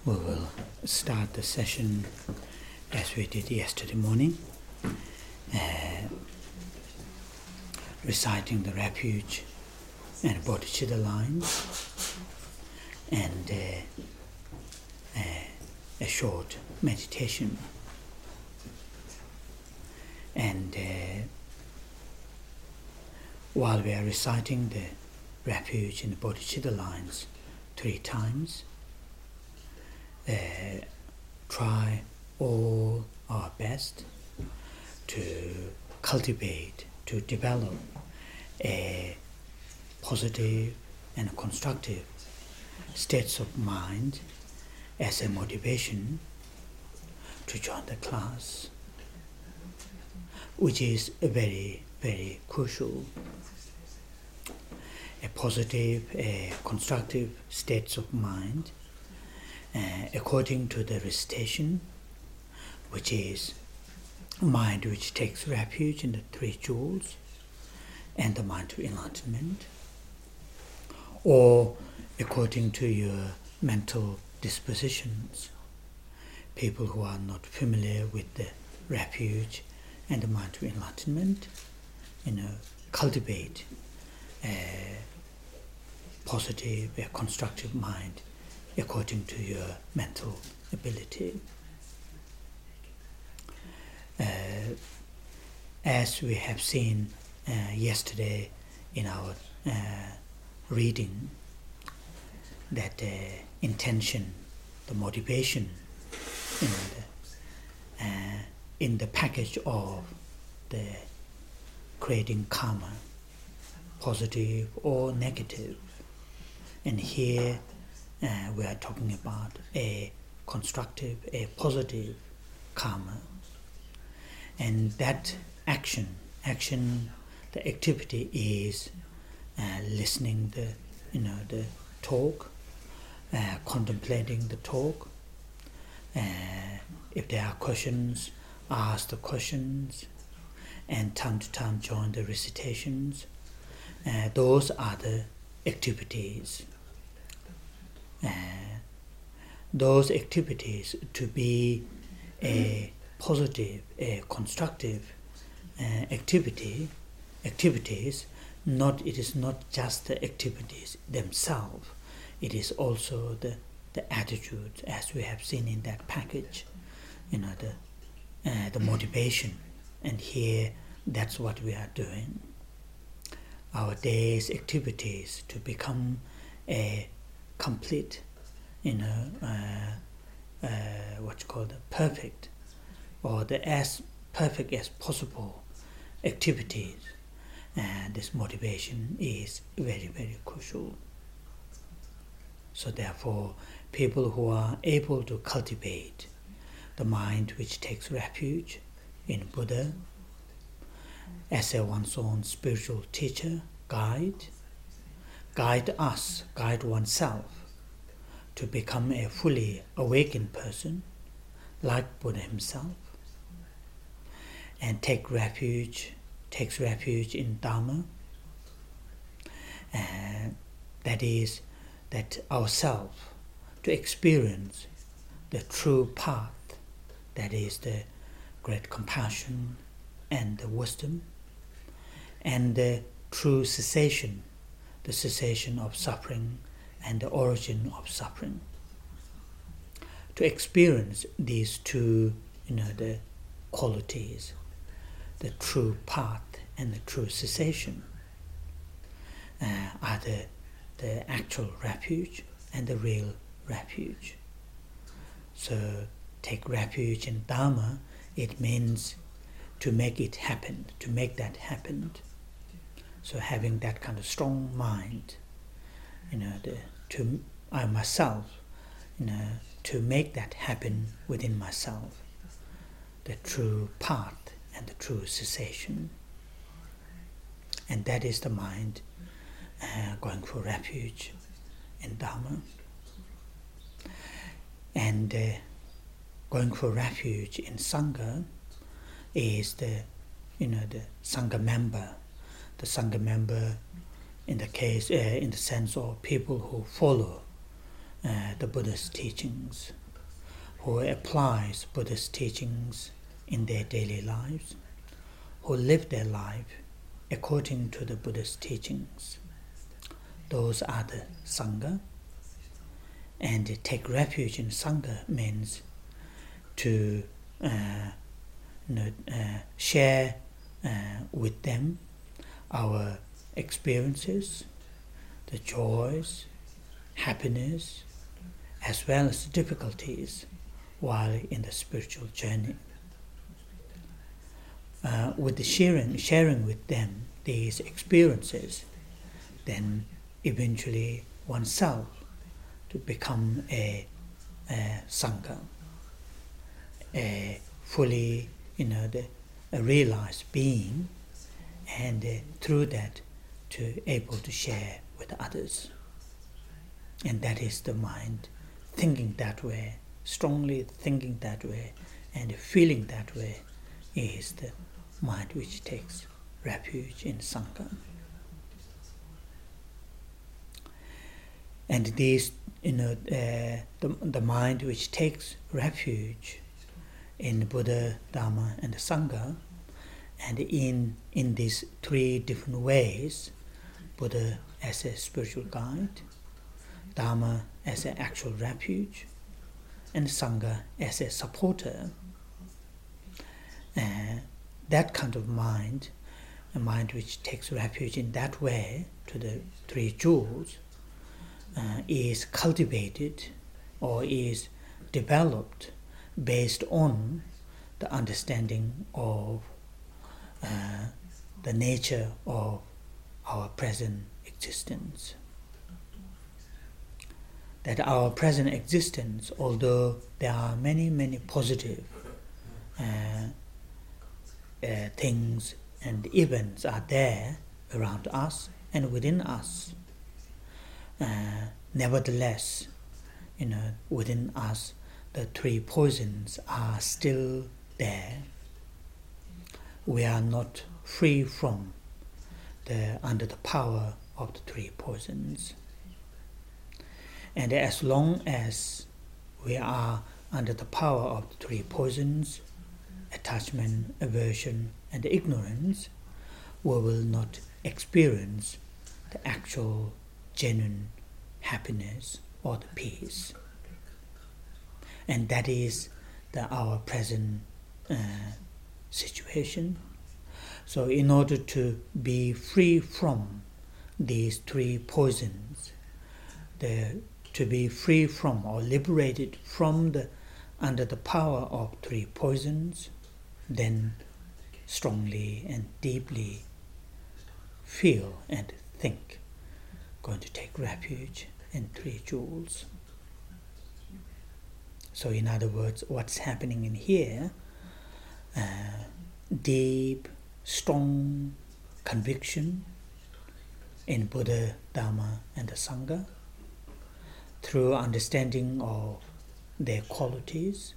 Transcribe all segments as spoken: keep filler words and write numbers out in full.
We will start the session as we did yesterday morning, uh, reciting the refuge and bodhicitta lines, and uh, uh, a short meditation. And uh, while we are reciting the refuge and the bodhicitta lines three times, Uh, try all our best to cultivate, to develop a positive and constructive states of mind as a motivation to join the class, which is a very, very crucial. A positive, a constructive states of mind Uh, according to the recitation, which is mind which takes refuge in the three jewels and the mind of enlightenment, or according to your mental dispositions. People who are not familiar with the refuge and the mind of enlightenment, you know, cultivate a positive, a constructive mind according to your mental ability. Uh, as we have seen uh, yesterday in our uh, reading, that uh, intention, the motivation in the, uh, in the package of the creating karma, positive or negative. And here Uh, we are talking about a constructive, a positive karma. And that action, action, the activity is uh, listening the, you know, the talk, uh, contemplating the talk. Uh, if there are questions, ask the questions, and time to time join the recitations. Uh, those are the activities. Uh, those activities to be a positive, a constructive uh, activity, activities, not, it is not just the activities themselves, it is also the, the attitude, as we have seen in that package, you know, the, uh, the motivation. And here, that's what we are doing. Our day's activities to become a complete, you know, uh, uh, what's called the perfect, or the as perfect as possible activities. And this motivation is very, very crucial. So therefore, people who are able to cultivate the mind which takes refuge in Buddha as a one's own spiritual teacher, guide, guide us, guide oneself to become a fully awakened person like Buddha himself, and take refuge, takes refuge in Dharma, and that is that ourselves to experience the true path, that is the great compassion and the wisdom, and the true cessation, the cessation of suffering and the origin of suffering. To experience these two, you know, the qualities, the true path and the true cessation, uh, are the, the actual refuge and the real refuge. So take refuge in Dharma, it means to make it happen, to make that happen. So having that kind of strong mind, you know, the, to I myself, you know, to make that happen within myself, the true path and the true cessation. And that is the mind uh, going for refuge in Dharma. And uh, going for refuge in Sangha is the, you know, the Sangha member, the Sangha member in the case, uh, in the sense of people who follow uh, the Buddha's teachings, who applies Buddha's teachings in their daily lives, who live their life according to the Buddha's teachings. Those are the Sangha. And to take refuge in Sangha means to uh, you know, uh, share uh, with them our experiences, the joys, happiness, as well as difficulties while in the spiritual journey. Uh, with the sharing, sharing with them these experiences, then eventually oneself to become a, a Sangha, a fully, you know, the, a realized being, and uh, through that to able to share with others. And that is the mind thinking that way, strongly thinking that way, and feeling that way is the mind which takes refuge in Sangha. And these, you know, uh, the, the mind which takes refuge in Buddha, Dharma, and the Sangha, and in in these three different ways, Buddha as a spiritual guide, Dharma as an actual refuge, and Sangha as a supporter, uh, that kind of mind, a mind which takes refuge in that way to the three jewels, uh, is cultivated or is developed based on the understanding of uh, the nature of our present existence. That our present existence, although there are many, many positive uh, uh, things and events are there around us and within us, uh, nevertheless, you know, within us, the three poisons are still there. We are not free from the under the power of the three poisons. And as long as we are under the power of the three poisons, attachment, aversion, and ignorance, we will not experience the actual genuine happiness or the peace. And that is the, our present uh, situation. So in order to be free from these three poisons, the, to be free from or liberated from the under the power of three poisons, then strongly and deeply feel and think, going to take refuge in three jewels. So in other words, what's happening in here, uh, deep, strong conviction in Buddha, Dharma, and the Sangha, through understanding of their qualities,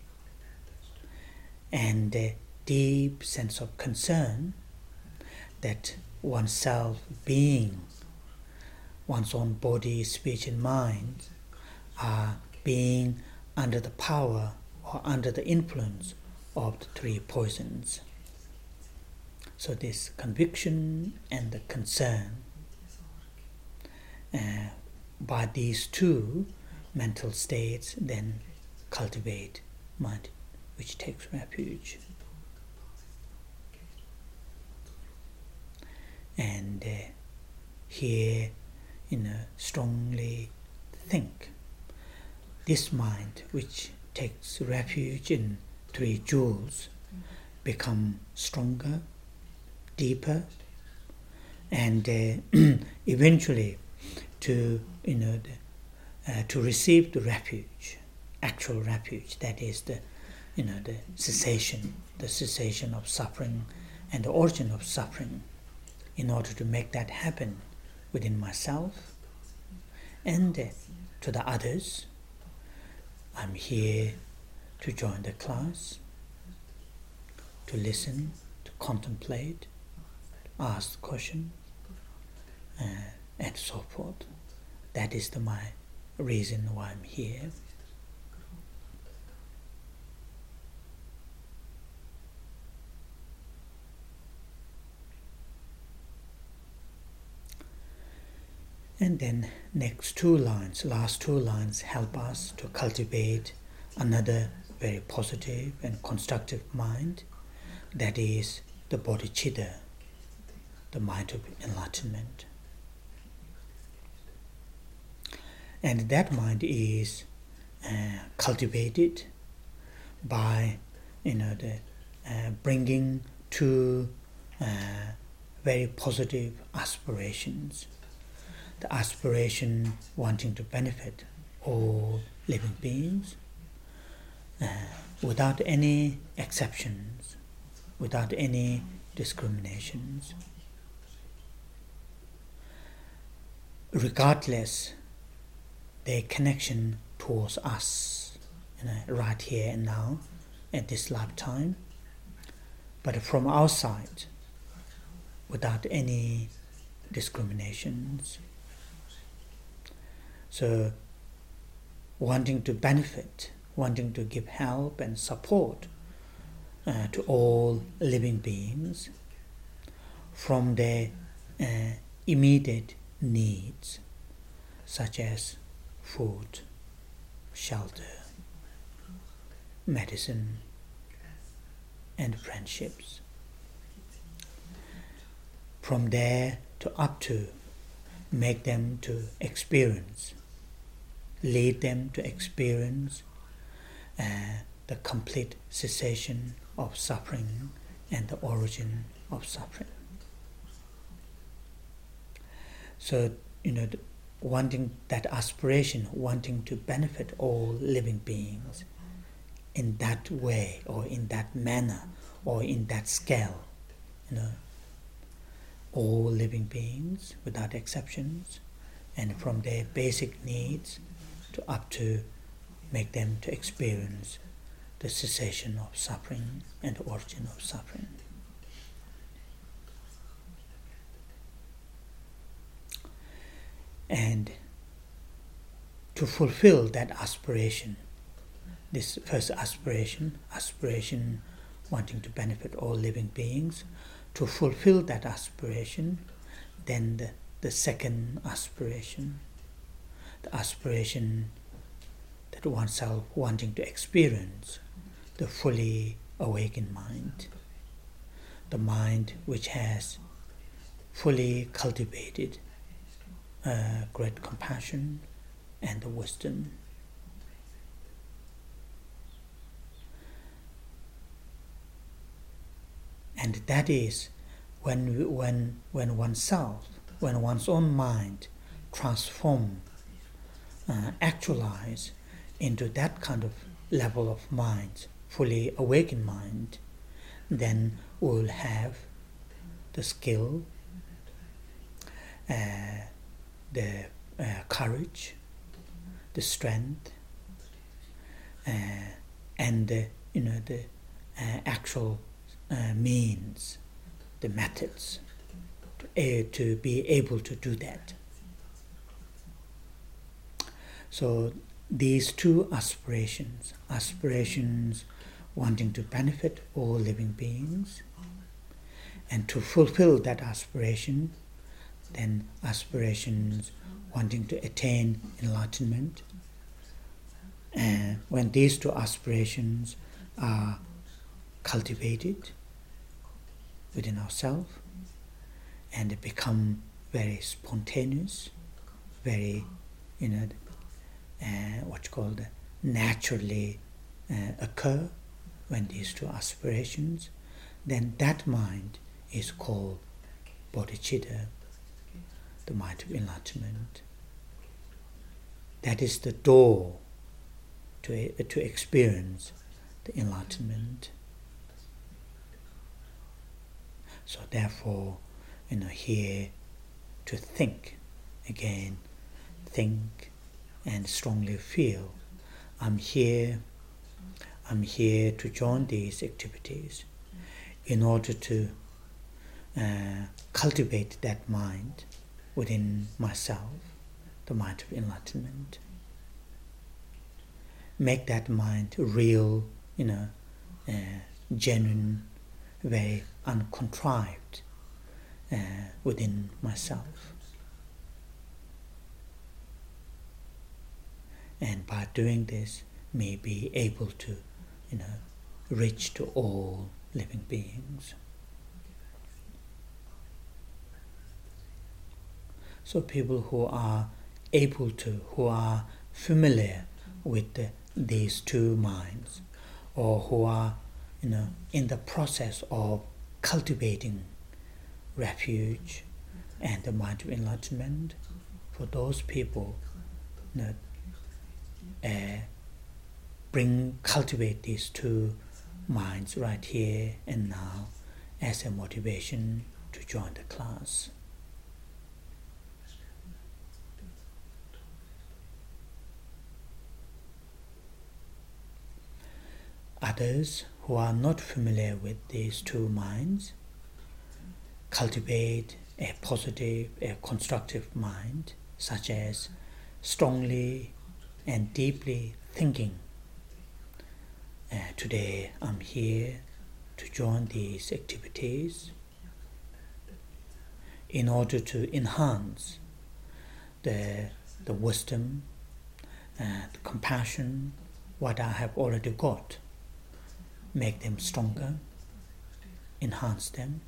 and a deep sense of concern that oneself being, one's own body, speech, and mind are being under the power or under the influence of the three poisons. So this conviction and the concern, uh, by these two mental states, then cultivate mind which takes refuge. And uh, here, you know, strongly think, this mind which takes refuge in three jewels become stronger, deeper, and uh, eventually to, you know, the, uh, to receive the refuge, actual refuge, that is the, you know, the cessation, the cessation of suffering and the origin of suffering. In order to make that happen within myself and uh, to the others, I'm here to join the class, to listen, to contemplate, ask the question, uh, and so forth. That is the my reason why I'm here. And then next two lines, last two lines, help us to cultivate another very positive and constructive mind, that is the bodhicitta, the mind of enlightenment. And that mind is uh, cultivated by, you know, the uh, bringing two uh, very positive aspirations. The aspiration wanting to benefit all living beings uh, without any exceptions, without any discriminations, regardless their connection towards us, you know, right here and now, at this lifetime, but from outside, without any discriminations. So, wanting to benefit, wanting to give help and support uh, to all living beings from their uh, immediate needs, such as food, shelter, medicine, and friendships. From there to up to make them to experience, lead them to experience uh, the complete cessation of suffering and the origin of suffering. So, you know, wanting that aspiration, wanting to benefit all living beings in that way or in that manner or in that scale, you know, all living beings without exceptions, and from their basic needs to up to make them to experience the cessation of suffering and the origin of suffering. And to fulfill that aspiration, this first aspiration, aspiration wanting to benefit all living beings, to fulfill that aspiration, then the, the second aspiration, the aspiration that oneself wanting to experience the fully awakened mind, the mind which has fully cultivated uh, great compassion and the wisdom. And that is when when when oneself, when one's own mind transform, uh, actualize into that kind of level of mind, fully awakened mind, then we'll have the skill, uh, the uh, courage, the strength, uh, and the, you know, the uh, actual uh, means, the methods to, uh, to be able to do that. So these two aspirations, aspirations wanting to benefit all living beings, and to fulfill that aspiration, then aspirations wanting to attain enlightenment. And when these two aspirations are cultivated within ourselves and they become very spontaneous, very, you know, uh, what's called naturally uh, occur, when these two aspirations, then that mind is called bodhicitta, the mind of enlightenment. That is the door to, uh, to experience the enlightenment. So therefore, you know, here to think again, think and strongly feel, I'm here, I'm here to join these activities in order to uh, cultivate that mind within myself, the mind of enlightenment. make that mind real, you know, uh, genuine, very uncontrived uh, within myself. And by doing this, may be able to, you know, reach to all living beings. So people who are able to, who are familiar with the, these two minds, or who are, you know, in the process of cultivating refuge and the mind of enlightenment, for those people, you know, uh, bring, cultivate these two minds right here and now as a motivation to join the class. Others who are not familiar with these two minds cultivate a positive, a constructive mind, such as strongly and deeply thinking. Uh, today I'm here to join these activities in order to enhance the, the wisdom, uh, the compassion, what I have already got, make them stronger, enhance them,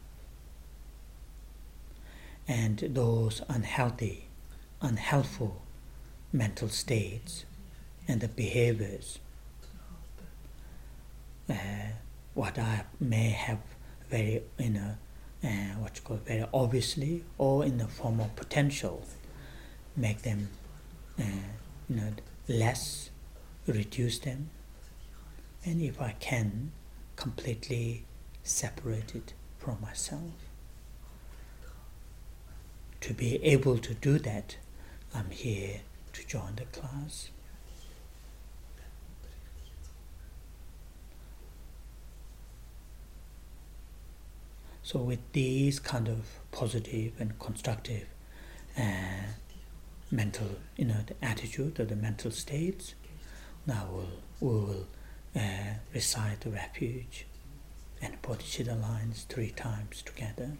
and those unhealthy, unhelpful mental states and the behaviors, uh, what I may have very, you know, uh, what you call very obviously, or in the form of potential, make them, uh, you know, less, reduce them, and if I can, completely separate it from myself. To be able to do that, I'm here to join the class. So with these kind of positive and constructive uh, mental, you know, the attitude or the mental states, now we'll, we will uh, recite the refuge and Bodhicitta lines three times together.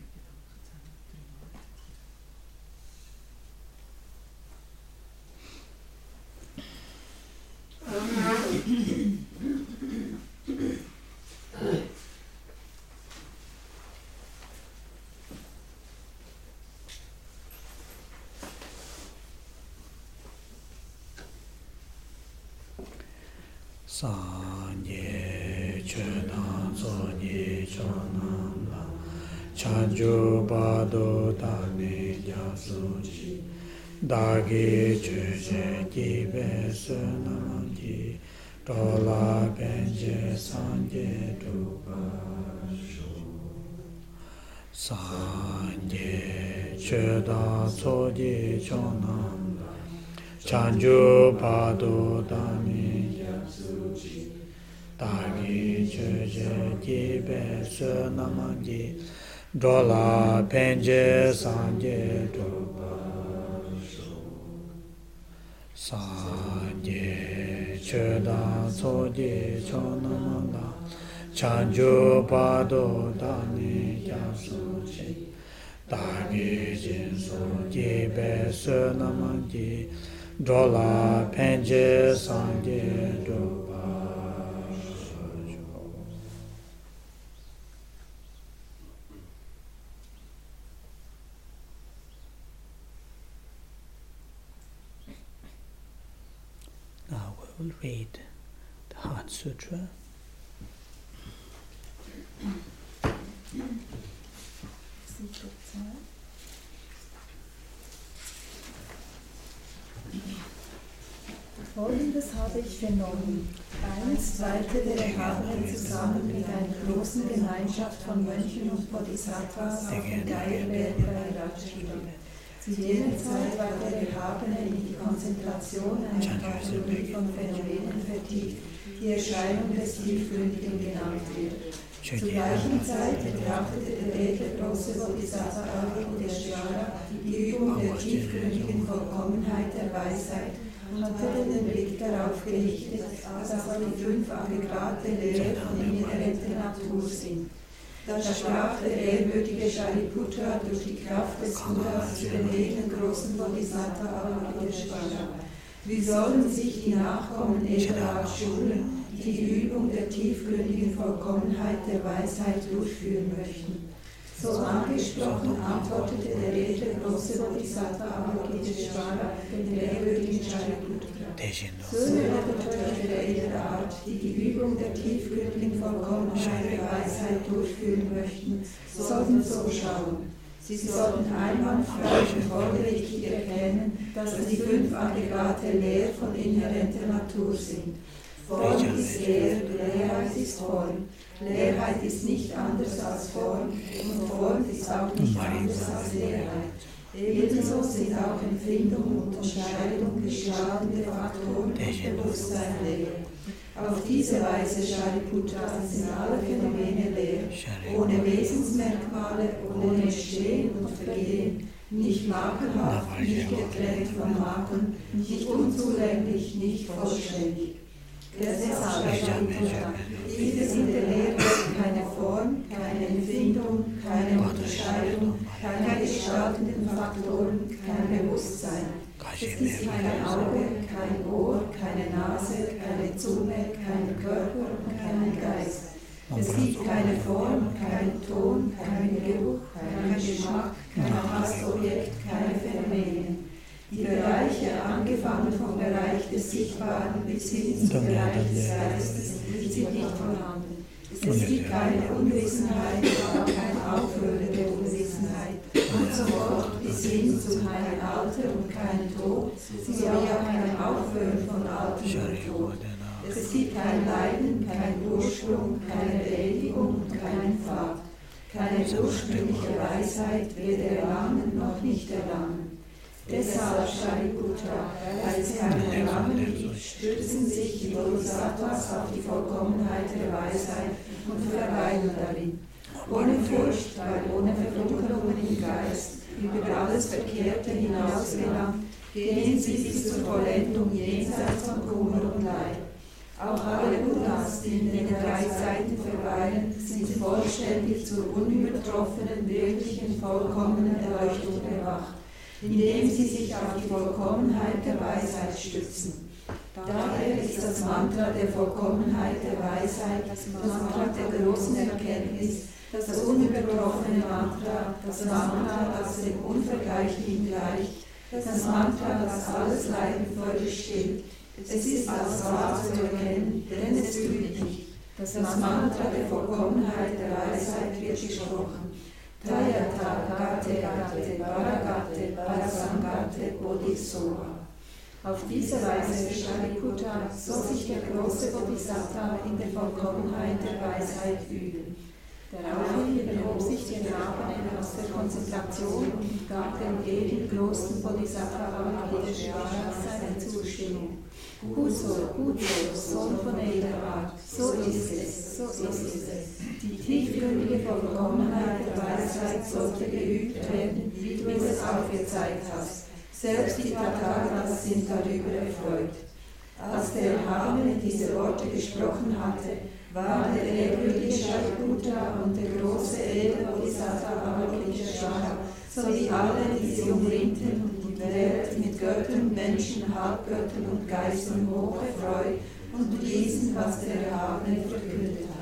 Sanye Chedan Sonye Chonam La Chanjo Bado Dane Yasuji Dagi Cheche Kibe Sunamji Dola Benje Sanje Dubashu Sanye Chedan Sonye Chonam La Chanjo Bado Dane Dagi Cheche Kibe Sunamji Dola Benje Sanje Dubashu Sanje Chedan Soje Chonamanda Chanjo Bado Dani Yasuji Dagi Jinso Jibe Sunamanji Dola Penje Sanje Dubashu. Now we will read the Heart Sutra. Folgendes habe ich vernommen. Einst weilte der Erhabene zusammen mit einer großen Gemeinschaft von Mönchen und Bodhisattvas auf dem Geierberg bei Rajasthan. Zu jener Zeit war der Erhabene in die Konzentration einer Kategorie von Phänomenen vertieft, die Erscheinung des Tiefgründigen genannt wird. Zur gleichen Zeit betrachtete der edle große Bodhisattva Avalokiteshvara die Übung der tiefgründigen Vollkommenheit der Weisheit hatte den Blick darauf gerichtet, dass die fünf Aggregate Lehre von inhärenter Natur sind. Da sprach der ehrwürdige Shariputra durch die Kraft des Buddhas zu den edlen großen Bodhisattva Avalokiteshvara. Wie sollen sich die Nachkommen edler Art schulen, die die Übung der tiefgründigen Vollkommenheit der Weisheit durchführen möchten? So angesprochen antwortete der edle große Bodhisattva Avalokiteshvara dem ehrwürdigen Shariputra. Söhne der Töchter der edlen Art, die die Übung der tiefgründigen Vollkommenheit der Weisheit durchführen möchten, sollten so schauen. Sie sollten einwandfrei und folgerichtig erkennen, dass die fünf Aggregate leer von inhärenter Natur sind. Form ist leer, Leerheit ist Form. Leerheit ist nicht anders als Form und Form ist auch nicht anders als Leerheit. Ebenso sind auch Empfindung und Unterscheidung gestaltende Faktoren und Bewusstsein leer. Auf diese Weise, Shariputra, sind alle Phänomene leer, ohne Wesensmerkmale, ohne Entstehen und Vergehen, nicht makelhaft, nicht getrennt von Makeln, nicht unzulänglich, nicht vollständig. Deshalb, Shariputra, gibt es in der Lehre keine Form, keine Empfindung, keine Unterscheidung, keine gestaltenden Faktoren, kein Bewusstsein. Es ist kein Auge, kein Ohr, keine Nase, keine Zunge, kein Körper und kein Geist. Es gibt keine Form, keinen Ton, keinen Geruch, keinen Geschmack, kein Tassobjekt, keine Phänomene. Die Bereiche, angefangen vom Bereich des Sichtbaren bis hin zum Bereich des Geistes, sind nicht vorhanden. Es gibt keine Unwissenheit, auch kein Aufhören der Unwissenheit. Und so fort bis hin zu keinem Alter und keinem Tod, sowie auch kein Aufhören von Alter und Tod. Es gibt kein Leiden, kein Ursprung, keine Beendigung und keinen Pfad. Keine ursprüngliche Weisheit, weder erlangen noch nicht erlangen. Deshalb, Shariputra, als sie einen Erlangen gibt, stützen sich die Bodhisattvas auf die Vollkommenheit der Weisheit und verweilen darin. Ohne Furcht, weil ohne Verdunkelungen im Geist, über alles Verkehrte hinausgelangt, gehen sie bis zur Vollendung jenseits von Kummer und Leid. Auch alle Buddhas, die in den drei Zeiten verweilen, sind vollständig zur unübertroffenen, wirklichen, vollkommenen Erleuchtung erwacht, indem sie sich auf die Vollkommenheit der Weisheit stützen. Daher ist das Mantra der Vollkommenheit der Weisheit das Mantra der großen Erkenntnis, das unübertroffene Mantra, das Mantra, das dem Unvergleichlichen gleicht, das Mantra, das alles Leiden völlig stillt. Es ist als wahr zu erkennen, denn es trügt nicht. Das Mantra der Vollkommenheit der Weisheit wird gesprochen. Tayata Gate Gate Paragate Parasangate Bodhisattva. Auf diese Weise, Shariputra, soll sich der große Bodhisattva in der Vollkommenheit der Weisheit üben. Daraufhin erhob sich der Brahmane aus der Konzentration und gab dem edlen großen Bodhisattva Avalokiteshvara seine Zustimmung. Gut so, gut so, Sohn von edler Art, so ist es, so ist es. Die tiefgründige Vollkommenheit der Weisheit sollte geübt werden, wie du es aufgezeigt hast. Selbst die Tathagatas sind darüber erfreut. Als der Erhabene diese Worte gesprochen hatte, war der ehrwürdige Shariputra und der große edle Bodhisattva Avalokiteshvara sowie alle, die sie umringten und die Welt mit Göttern, Menschen, Halbgöttern und Geistern hoch erfreut und ließen, was der Erhabene verkündet hat.